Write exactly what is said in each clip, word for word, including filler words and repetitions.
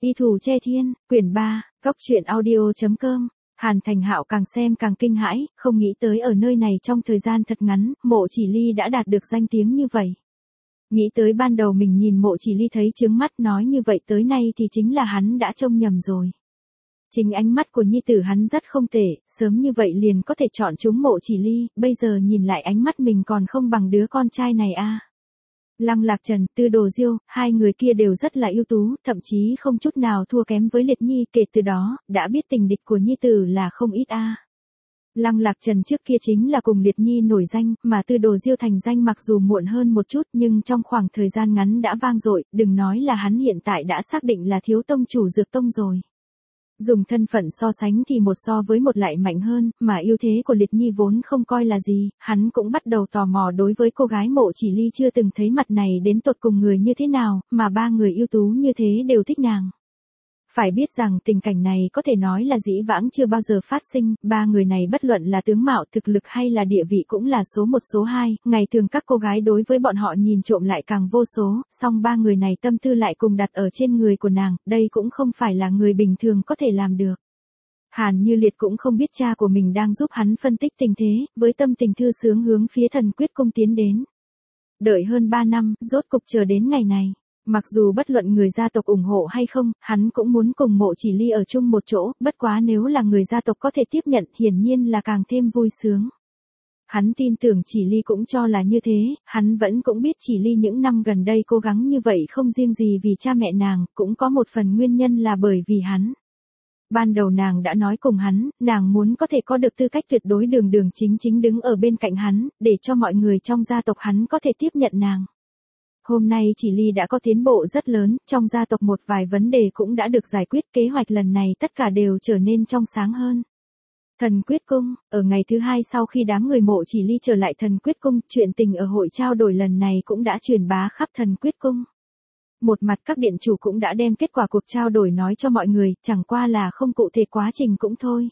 Y Thủ Che Thiên, quyển ba, Cốc truyện audio.com. Hàn Thành Hạo càng xem càng kinh hãi, không nghĩ tới ở nơi này trong thời gian thật ngắn, Mộ Chỉ Ly đã đạt được danh tiếng như vậy. Nghĩ tới ban đầu mình nhìn Mộ Chỉ Ly thấy chướng mắt, nói như vậy tới nay thì chính là hắn đã trông nhầm rồi. Chính ánh mắt của nhi tử hắn rất không tệ, sớm như vậy liền có thể chọn chúng Mộ Chỉ Ly, bây giờ nhìn lại ánh mắt mình còn không bằng đứa con trai này a. À. Lăng Lạc Trần, Tư Đồ Diêu, hai người kia đều rất là ưu tú, thậm chí không chút nào thua kém với Liệt Nhi, kể từ đó, đã biết tình địch của nhi tử là không ít a. À. Lăng Lạc Trần trước kia chính là cùng Liệt Nhi nổi danh, mà Tư Đồ Diêu thành danh mặc dù muộn hơn một chút nhưng trong khoảng thời gian ngắn đã vang dội, đừng nói là hắn hiện tại đã xác định là thiếu tông chủ Dược Tông rồi. Dùng thân phận so sánh thì một so với một lại mạnh hơn, mà ưu thế của Liệt Nhi vốn không coi là gì, hắn cũng bắt đầu tò mò đối với cô gái Mộ Chỉ Ly chưa từng thấy mặt này đến tột cùng người như thế nào, mà ba người ưu tú như thế đều thích nàng. Phải biết rằng tình cảnh này có thể nói là dĩ vãng chưa bao giờ phát sinh, ba người này bất luận là tướng mạo, thực lực hay là địa vị cũng là số một số hai, ngày thường các cô gái đối với bọn họ nhìn trộm lại càng vô số, song ba người này tâm tư lại cùng đặt ở trên người của nàng, đây cũng không phải là người bình thường có thể làm được. Hàn Như Liệt cũng không biết cha của mình đang giúp hắn phân tích tình thế, với tâm tình thư sướng hướng phía Thần Quyết Cung tiến đến. Đợi hơn ba năm, rốt cục chờ đến ngày này. Mặc dù bất luận người gia tộc ủng hộ hay không, hắn cũng muốn cùng Mộ Chỉ Ly ở chung một chỗ, bất quá nếu là người gia tộc có thể tiếp nhận, hiển nhiên là càng thêm vui sướng. Hắn tin tưởng Chỉ Ly cũng cho là như thế, hắn vẫn cũng biết Chỉ Ly những năm gần đây cố gắng như vậy không riêng gì vì cha mẹ nàng, cũng có một phần nguyên nhân là bởi vì hắn. Ban đầu nàng đã nói cùng hắn, nàng muốn có thể có được tư cách tuyệt đối đường đường chính chính đứng ở bên cạnh hắn, để cho mọi người trong gia tộc hắn có thể tiếp nhận nàng. Hôm nay Chỉ Ly đã có tiến bộ rất lớn, trong gia tộc một vài vấn đề cũng đã được giải quyết, kế hoạch lần này tất cả đều trở nên trong sáng hơn. Thần Quyết Cung, ở ngày thứ hai sau khi đám người Mộ Chỉ Ly trở lại Thần Quyết Cung, chuyện tình ở hội trao đổi lần này cũng đã truyền bá khắp Thần Quyết Cung. Một mặt các điện chủ cũng đã đem kết quả cuộc trao đổi nói cho mọi người, chẳng qua là không cụ thể quá trình cũng thôi.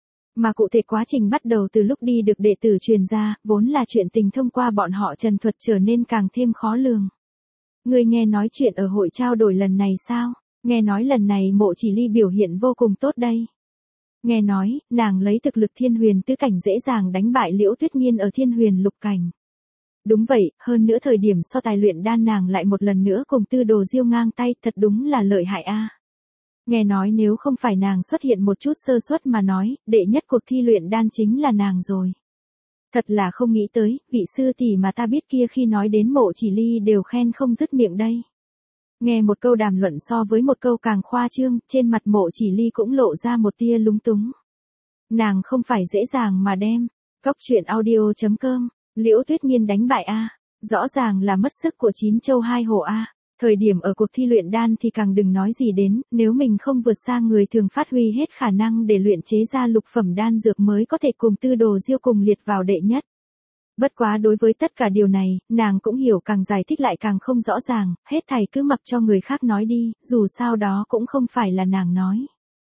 Mà cụ thể quá trình bắt đầu từ lúc đi được đệ tử truyền ra, vốn là chuyện tình thông qua bọn họ trần thuật trở nên càng thêm khó lường. Ngươi nghe nói chuyện ở hội trao đổi lần này sao? Nghe nói lần này Mộ Chỉ Ly biểu hiện vô cùng tốt đây. Nghe nói, nàng lấy thực lực thiên huyền tứ cảnh dễ dàng đánh bại Liễu Tuyết Nghiên ở thiên huyền lục cảnh. Đúng vậy, hơn nữa thời điểm so tài luyện đan nàng lại một lần nữa cùng Tư Đồ Diêu ngang tay, thật đúng là lợi hại a. À. Nghe nói nếu không phải nàng xuất hiện một chút sơ suất mà nói, đệ nhất cuộc thi luyện đan chính là nàng rồi. Thật là không nghĩ tới, vị sư tỷ mà ta biết kia khi nói đến Mộ Chỉ Ly đều khen không dứt miệng đây. Nghe một câu đàm luận so với một câu càng khoa trương, trên mặt Mộ Chỉ Ly cũng lộ ra một tia lúng túng. Nàng không phải dễ dàng mà đem. Cốc truyện audio.com, Liễu Tuyết Nghiên đánh bại a, rõ ràng là mất sức của chín châu hai hổ a. Thời điểm ở cuộc thi luyện đan thì càng đừng nói gì đến, nếu mình không vượt xa người thường phát huy hết khả năng để luyện chế ra lục phẩm đan dược mới có thể cùng Tư Đồ Diêu cùng liệt vào đệ nhất. Bất quá đối với tất cả điều này, nàng cũng hiểu, càng giải thích lại càng không rõ ràng, hết thảy cứ mặc cho người khác nói đi, dù sao đó cũng không phải là nàng nói.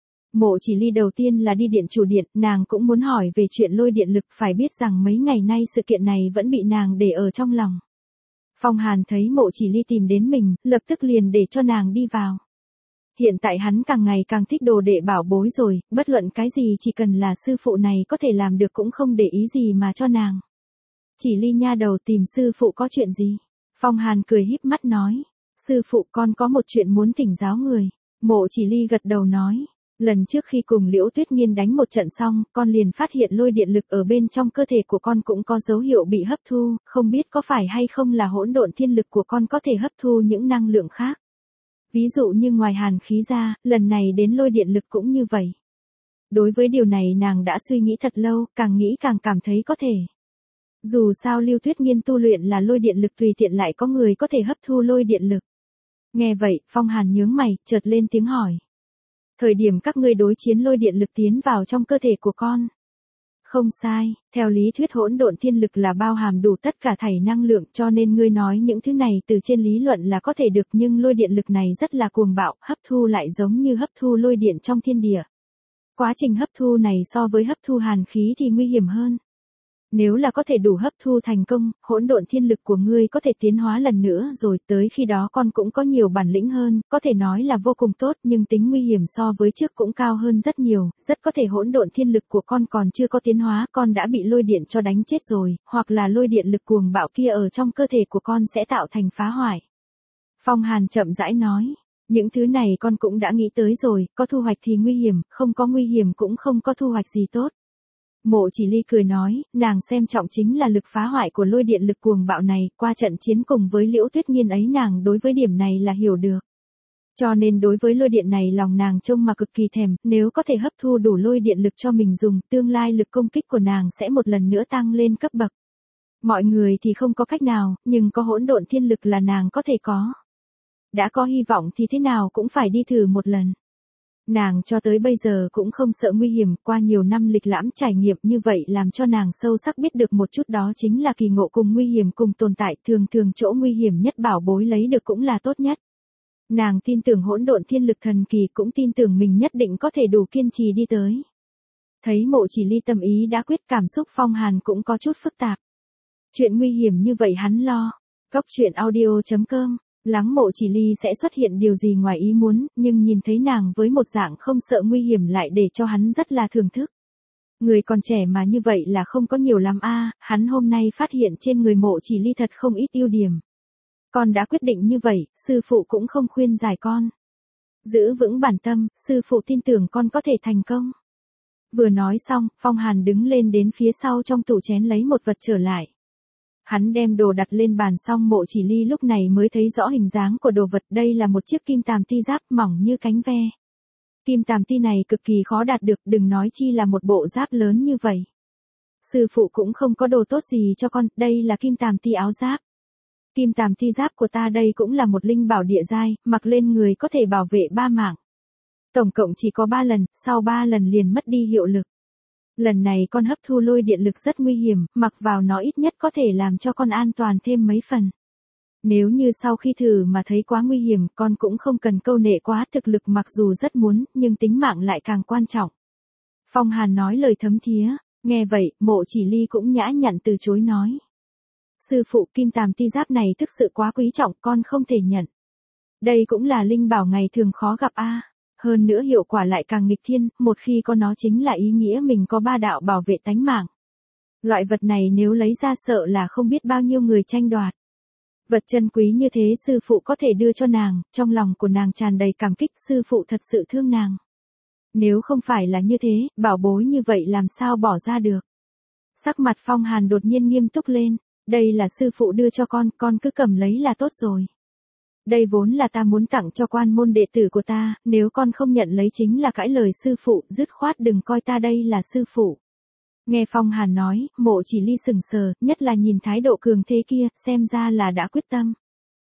Mộ Chỉ Ly đầu tiên là đi điện chủ điện, nàng cũng muốn hỏi về chuyện lôi điện lực, phải biết rằng mấy ngày nay sự kiện này vẫn bị nàng để ở trong lòng. Phong Hàn thấy Mộ Chỉ Ly tìm đến mình, lập tức liền để cho nàng đi vào. Hiện tại hắn càng ngày càng thích đồ đệ bảo bối rồi, bất luận cái gì chỉ cần là sư phụ này có thể làm được cũng không để ý gì mà cho nàng. Chỉ Ly nha đầu tìm sư phụ có chuyện gì? Phong Hàn cười híp mắt nói. Sư phụ, con có một chuyện muốn thỉnh giáo người. Mộ Chỉ Ly gật đầu nói. Lần trước khi cùng Liễu Tuyết Nghiên đánh một trận xong, con liền phát hiện lôi điện lực ở bên trong cơ thể của con cũng có dấu hiệu bị hấp thu, không biết có phải hay không là hỗn độn thiên lực của con có thể hấp thu những năng lượng khác. Ví dụ như ngoài hàn khí ra, lần này đến lôi điện lực cũng như vậy. Đối với điều này nàng đã suy nghĩ thật lâu, càng nghĩ càng cảm thấy có thể. Dù sao Lưu Tuyết Nghiên tu luyện là lôi điện lực, tùy tiện lại có người có thể hấp thu lôi điện lực. Nghe vậy, Phong Hàn nhướng mày, chợt lên tiếng hỏi. Thời điểm các ngươi đối chiến lôi điện lực tiến vào trong cơ thể của con. Không sai, theo lý thuyết hỗn độn thiên lực là bao hàm đủ tất cả thảy năng lượng, cho nên ngươi nói những thứ này từ trên lý luận là có thể được, nhưng lôi điện lực này rất là cuồng bạo, hấp thu lại giống như hấp thu lôi điện trong thiên địa. Quá trình hấp thu này so với hấp thu hàn khí thì nguy hiểm hơn. Nếu là có thể đủ hấp thu thành công, hỗn độn thiên lực của ngươi có thể tiến hóa lần nữa rồi, tới khi đó con cũng có nhiều bản lĩnh hơn, có thể nói là vô cùng tốt, nhưng tính nguy hiểm so với trước cũng cao hơn rất nhiều, rất có thể hỗn độn thiên lực của con còn chưa có tiến hóa, con đã bị lôi điện cho đánh chết rồi, hoặc là lôi điện lực cuồng bạo kia ở trong cơ thể của con sẽ tạo thành phá hoại. Phong Hàn chậm rãi nói, những thứ này con cũng đã nghĩ tới rồi, có thu hoạch thì nguy hiểm, không có nguy hiểm cũng không có thu hoạch gì tốt. Mộ Chỉ Ly cười nói, nàng xem trọng chính là lực phá hoại của lôi điện lực cuồng bạo này, qua trận chiến cùng với Liễu Tuyết Nghiên ấy nàng đối với điểm này là hiểu được. Cho nên đối với lôi điện này lòng nàng trông mà cực kỳ thèm, nếu có thể hấp thu đủ lôi điện lực cho mình dùng, tương lai lực công kích của nàng sẽ một lần nữa tăng lên cấp bậc. Mọi người thì không có cách nào, nhưng có hỗn độn thiên lực là nàng có thể có. Đã có hy vọng thì thế nào cũng phải đi thử một lần. Nàng cho tới bây giờ cũng không sợ nguy hiểm, qua nhiều năm lịch lãm trải nghiệm như vậy làm cho nàng sâu sắc biết được một chút, đó chính là kỳ ngộ cùng nguy hiểm cùng tồn tại, thường thường chỗ nguy hiểm nhất bảo bối lấy được cũng là tốt nhất. Nàng tin tưởng hỗn độn thiên lực thần kỳ, cũng tin tưởng mình nhất định có thể đủ kiên trì đi tới. Thấy Mộ Chỉ Ly tâm ý đã quyết, cảm xúc Phong Hàn cũng có chút phức tạp. Chuyện nguy hiểm như vậy hắn lo. Cốc truyện audio chấm com Lắng Mộ Chỉ Ly sẽ xuất hiện điều gì ngoài ý muốn, nhưng nhìn thấy nàng với một dạng không sợ nguy hiểm lại để cho hắn rất là thưởng thức. Người còn trẻ mà như vậy là không có nhiều lắm a, hắn hôm nay phát hiện trên người Mộ Chỉ Ly thật không ít ưu điểm. Con đã quyết định như vậy, sư phụ cũng không khuyên giải con. Giữ vững bản tâm, sư phụ tin tưởng con có thể thành công. Vừa nói xong, Phong Hàn đứng lên đến phía sau trong tủ chén lấy một vật trở lại. Hắn đem đồ đặt lên bàn xong, Mộ Chỉ Ly lúc này mới thấy rõ hình dáng của đồ vật, đây là một chiếc kim tàm ti giáp mỏng như cánh ve. Kim tàm ti này cực kỳ khó đạt được, đừng nói chi là một bộ giáp lớn như vậy. Sư phụ cũng không có đồ tốt gì cho con, đây là kim tàm ti áo giáp. Kim tàm ti giáp của ta đây cũng là một linh bảo địa giai, mặc lên người có thể bảo vệ ba mạng. Tổng cộng chỉ có ba lần, sau ba lần liền mất đi hiệu lực. Lần này con hấp thu lôi điện lực rất nguy hiểm, mặc vào nó ít nhất có thể làm cho con an toàn thêm mấy phần. Nếu như sau khi thử mà thấy quá nguy hiểm, con cũng không cần câu nệ quá, thực lực mặc dù rất muốn, nhưng tính mạng lại càng quan trọng. Phong Hàn nói lời thấm thía, nghe vậy, Mộ Chỉ Ly cũng nhã nhặn từ chối nói. Sư phụ, kim tàm ti giáp này thực sự quá quý trọng, con không thể nhận. Đây cũng là linh bảo ngày thường khó gặp a. Hơn nữa hiệu quả lại càng nghịch thiên, một khi có nó chính là ý nghĩa mình có ba đạo bảo vệ tánh mạng. Loại vật này nếu lấy ra sợ là không biết bao nhiêu người tranh đoạt. Vật chân quý như thế sư phụ có thể đưa cho nàng, trong lòng của nàng tràn đầy cảm kích, sư phụ thật sự thương nàng. Nếu không phải là như thế, bảo bối như vậy làm sao bỏ ra được. Sắc mặt Phong Hàn đột nhiên nghiêm túc lên, đây là sư phụ đưa cho con, con cứ cầm lấy là tốt rồi. Đây vốn là ta muốn tặng cho quan môn đệ tử của ta, nếu con không nhận lấy chính là cãi lời sư phụ, dứt khoát đừng coi ta đây là sư phụ. Nghe Phong Hàn nói, Mộ Chỉ Ly sừng sờ, nhất là nhìn thái độ cường thế kia, xem ra là đã quyết tâm.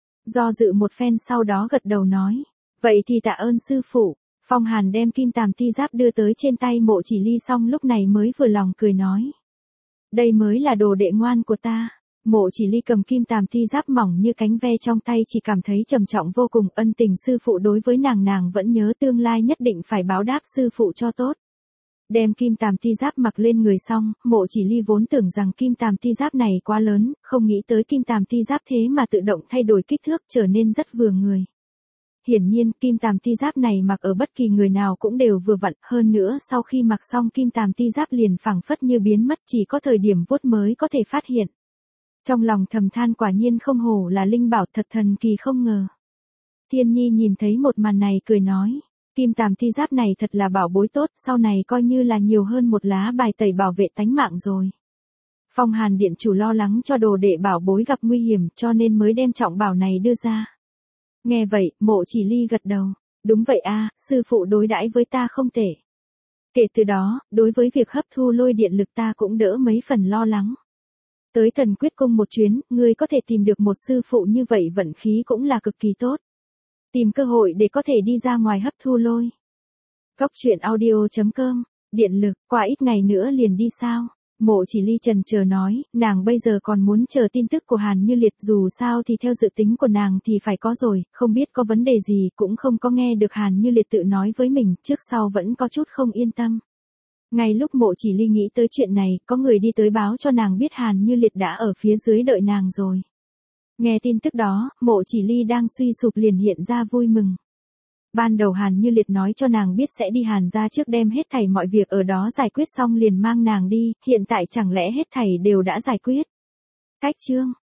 Do dự một phen sau đó gật đầu nói, vậy thì tạ ơn sư phụ. Phong Hàn đem kim tàm ti giáp đưa tới trên tay Mộ Chỉ Ly xong lúc này mới vừa lòng cười nói. Đây mới là đồ đệ ngoan của ta. Mộ Chỉ Ly cầm kim tàm ti giáp mỏng như cánh ve trong tay chỉ cảm thấy trầm trọng vô cùng, ân tình sư phụ đối với nàng nàng vẫn nhớ, tương lai nhất định phải báo đáp sư phụ cho tốt. Đem kim tàm ti giáp mặc lên người xong, Mộ Chỉ Ly vốn tưởng rằng kim tàm ti giáp này quá lớn, không nghĩ tới kim tàm ti giáp thế mà tự động thay đổi kích thước trở nên rất vừa người. Hiển nhiên, kim tàm ti giáp này mặc ở bất kỳ người nào cũng đều vừa vặn, hơn nữa sau khi mặc xong kim tàm ti giáp liền phẳng phất như biến mất, chỉ có thời điểm vuốt mới có thể phát hiện. Trong lòng thầm than quả nhiên không hổ là linh bảo, thật thần kỳ không ngờ. Thiên Nhi nhìn thấy một màn này cười nói, kim tàm ti giáp này thật là bảo bối tốt, sau này coi như là nhiều hơn một lá bài tẩy bảo vệ tánh mạng rồi. Phong Hàn điện chủ lo lắng cho đồ đệ bảo bối gặp nguy hiểm cho nên mới đem trọng bảo này đưa ra. Nghe vậy, Mộ Chỉ Ly gật đầu, đúng vậy a, sư phụ đối đãi với ta không tệ. Kể từ đó, đối với việc hấp thu lôi điện lực ta cũng đỡ mấy phần lo lắng. Tới Thần Quyết Cung một chuyến, ngươi có thể tìm được một sư phụ như vậy vận khí cũng là cực kỳ tốt. Tìm cơ hội để có thể đi ra ngoài hấp thu lôi. Cốc truyện audio chấm com, điện lực, qua ít ngày nữa liền đi sao? Mộ Chỉ Ly chần chờ nói, nàng bây giờ còn muốn chờ tin tức của Hàn Như Liệt, dù sao thì theo dự tính của nàng thì phải có rồi, không biết có vấn đề gì, cũng không có nghe được Hàn Như Liệt tự nói với mình, trước sau vẫn có chút không yên tâm. Ngay lúc Mộ Chỉ Ly nghĩ tới chuyện này, có người đi tới báo cho nàng biết Hàn Như Liệt đã ở phía dưới đợi nàng rồi. Nghe tin tức đó, Mộ Chỉ Ly đang suy sụp liền hiện ra vui mừng. Ban đầu Hàn Như Liệt nói cho nàng biết sẽ đi Hàn gia trước đem hết thảy mọi việc ở đó giải quyết xong liền mang nàng đi, hiện tại chẳng lẽ hết thảy đều đã giải quyết. Cách chương